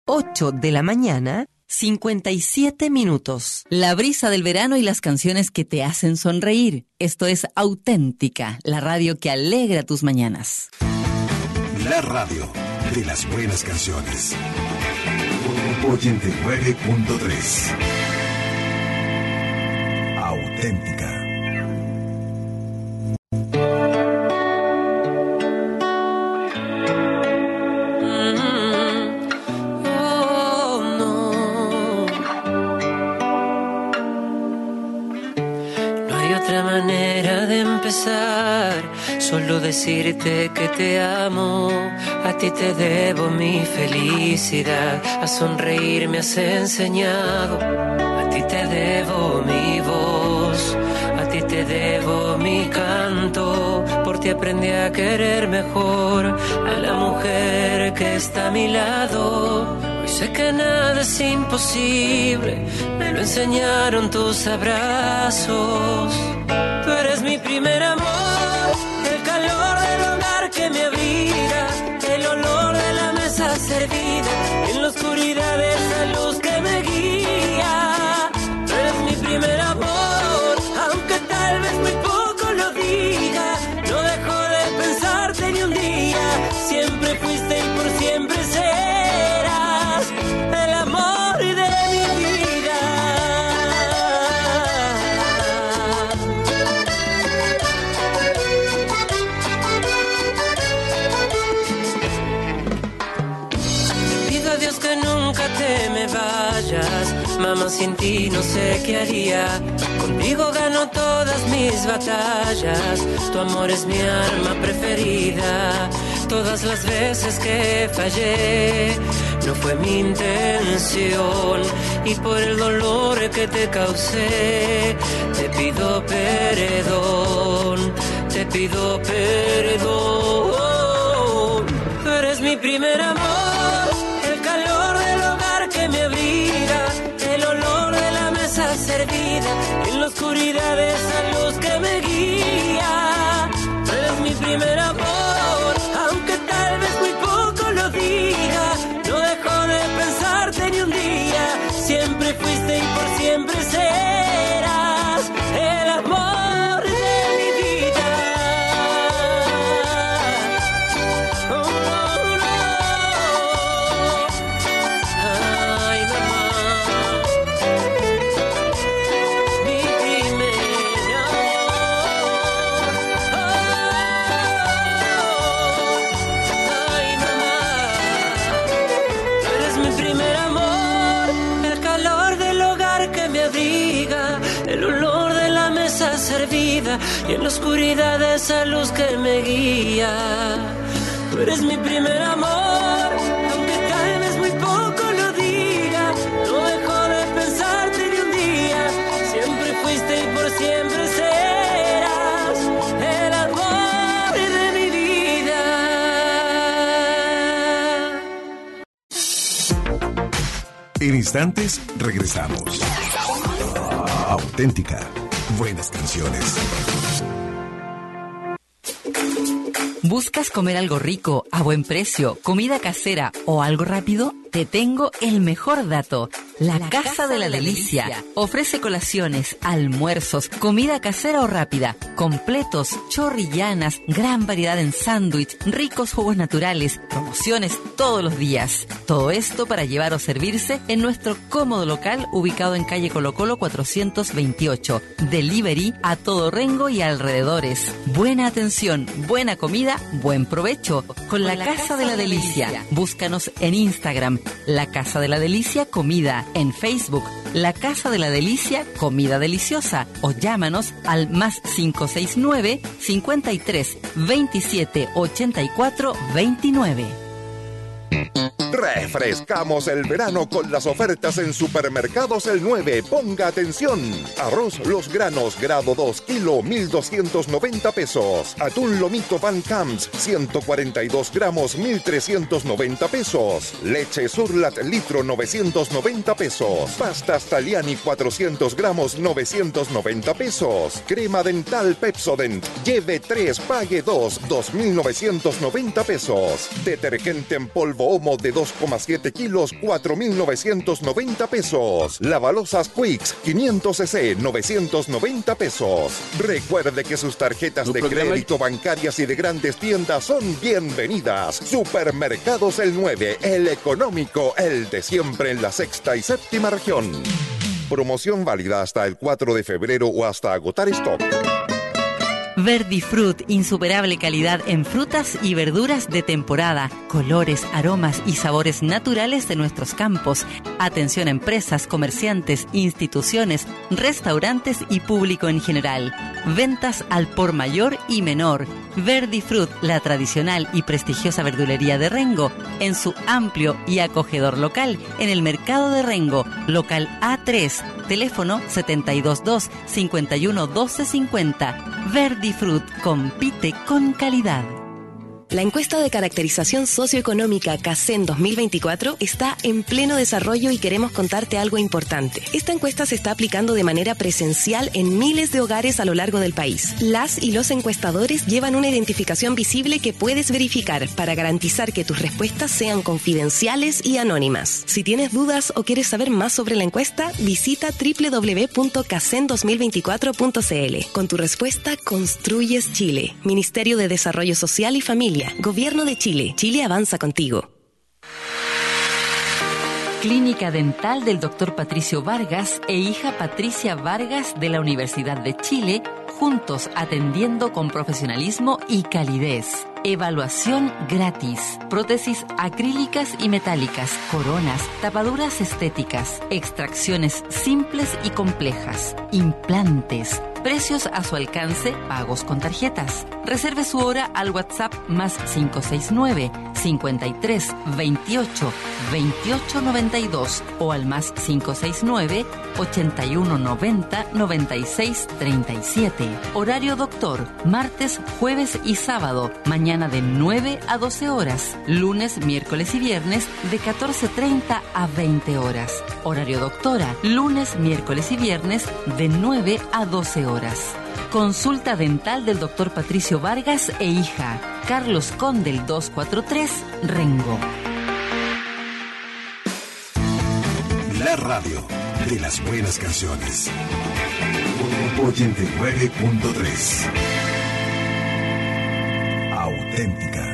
8 de la mañana, 57 minutos. La brisa del verano y las canciones que te hacen sonreír. Esto es Auténtica, la radio que alegra tus mañanas. La radio de las buenas canciones. 89.3. Auténtica. Solo decirte que te amo, a ti te debo mi felicidad, a sonreír me has enseñado, a ti te debo mi voz, a ti te debo mi canto, por ti aprendí a querer mejor a la mujer que está a mi lado. Hoy sé que nada es imposible, me lo enseñaron tus abrazos. Tú eres mi primer amor, el calor del hogar que me abriga, el olor de la mesa servida, en la oscuridad de esa luz que me guía. Tú eres mi primer amor, aunque tal vez muy poco lo diga, no dejo de pensarte ni un día, siempre fuiste y por siempre serás el amor de mi vida. Mamá, sin ti no sé qué haría. Contigo gano todas mis batallas. Tu amor es mi arma preferida. Todas las veces que fallé no fue mi intención, y por el dolor que te causé te pido perdón, te pido perdón. Tú eres mi primer amor, el calor del hogar que me abriga, el olor de la mesa servida, en la oscuridad de esa luz que me guía. Tú eres mi primer amor, aunque tal vez muy poco lo diga, no dejo de pensarte ni un día, siempre fuiste y por siempre serás el amor de mi vida. Oh, no, no. Ay, mamá, mi primer servida y en la oscuridad de esa luz que me guía. Tú eres mi primer amor, aunque tal vez muy poco lo diga, no dejo de pensarte ni un día, siempre fuiste y por siempre serás el amor de mi vida. En instantes regresamos. Auténtica. Buenas canciones. ¿Buscas comer algo rico, a buen precio, comida casera o algo rápido? Te tengo el mejor dato. La Casa de la Delicia ofrece colaciones, almuerzos, comida casera o rápida, completos, chorrillanas, gran variedad en sándwich, ricos jugos naturales, promociones todos los días. Todo esto para llevar o servirse en nuestro cómodo local ubicado en calle Colo Colo 428. Delivery a todo Rengo y alrededores. Buena atención, buena comida, buen provecho. Con la Casa de la Delicia. Búscanos en Instagram, La Casa de la Delicia Comida, en Facebook, La Casa de la Delicia Comida Deliciosa, o llámanos al +569 53 27 84 29. Refrescamos el verano con las ofertas en Supermercados El 9. Ponga atención. Arroz Los Granos, grado 2, kilo, 1,290 pesos. Atún Lomito Van Camps, 142 gramos, 1,390 pesos. Leche Surlat, litro, 990 pesos. Pastas Taliani, 400 gramos, 990 pesos. Crema dental Pepsodent, lleve 3, pague 2, 2,990 pesos. Detergente en polvo Polvo Omo de 2,7 kilos, 4.990 pesos. Lavalosas Quicks, 500 cc, 990 pesos. Recuerde que sus tarjetas de crédito bancarias y de grandes tiendas son bienvenidas. Supermercados El 9, el económico, el de siempre en la sexta y séptima región. Promoción válida hasta el 4 de febrero o hasta agotar stock. Verdifruit, insuperable calidad en frutas y verduras de temporada, colores, aromas y sabores naturales de nuestros campos. Atención a empresas, comerciantes, instituciones, restaurantes y público en general. Ventas al por mayor y menor. Verdifruit, la tradicional y prestigiosa verdulería de Rengo, en su amplio y acogedor local en el mercado de Rengo, local A3, teléfono 722-511250. Verdifruit, compite con calidad. La encuesta de caracterización socioeconómica CACEN 2024 está en pleno desarrollo y queremos contarte algo importante. Esta encuesta se está aplicando de manera presencial en miles de hogares a lo largo del país. Las y los encuestadores llevan una identificación visible que puedes verificar para garantizar que tus respuestas sean confidenciales y anónimas. Si tienes dudas o quieres saber más sobre la encuesta, visita www.cacen2024.cl. Con tu respuesta construyes Chile. Ministerio de Desarrollo Social y Familia. Gobierno de Chile. Chile avanza contigo. Clínica Dental del Dr. Patricio Vargas e hija Patricia Vargas de la Universidad de Chile, juntos atendiendo con profesionalismo y calidez. Evaluación gratis. Prótesis acrílicas y metálicas, coronas, tapaduras estéticas, extracciones simples y complejas, implantes. Precios a su alcance, pagos con tarjetas. Reserve su hora al WhatsApp más 569-5328-2892 o al más 569-8190-9637. Horario doctor, martes, jueves y sábado, mañana de 9 a 12 horas, lunes, miércoles y viernes de 14:30 a 20 horas. Horario doctora, lunes, miércoles y viernes de 9 a 12 horas. Consulta dental del Dr. Patricio Vargas e hija. Carlos Condel 243, Rengo. La radio de las buenas canciones. 89.3. Auténtica.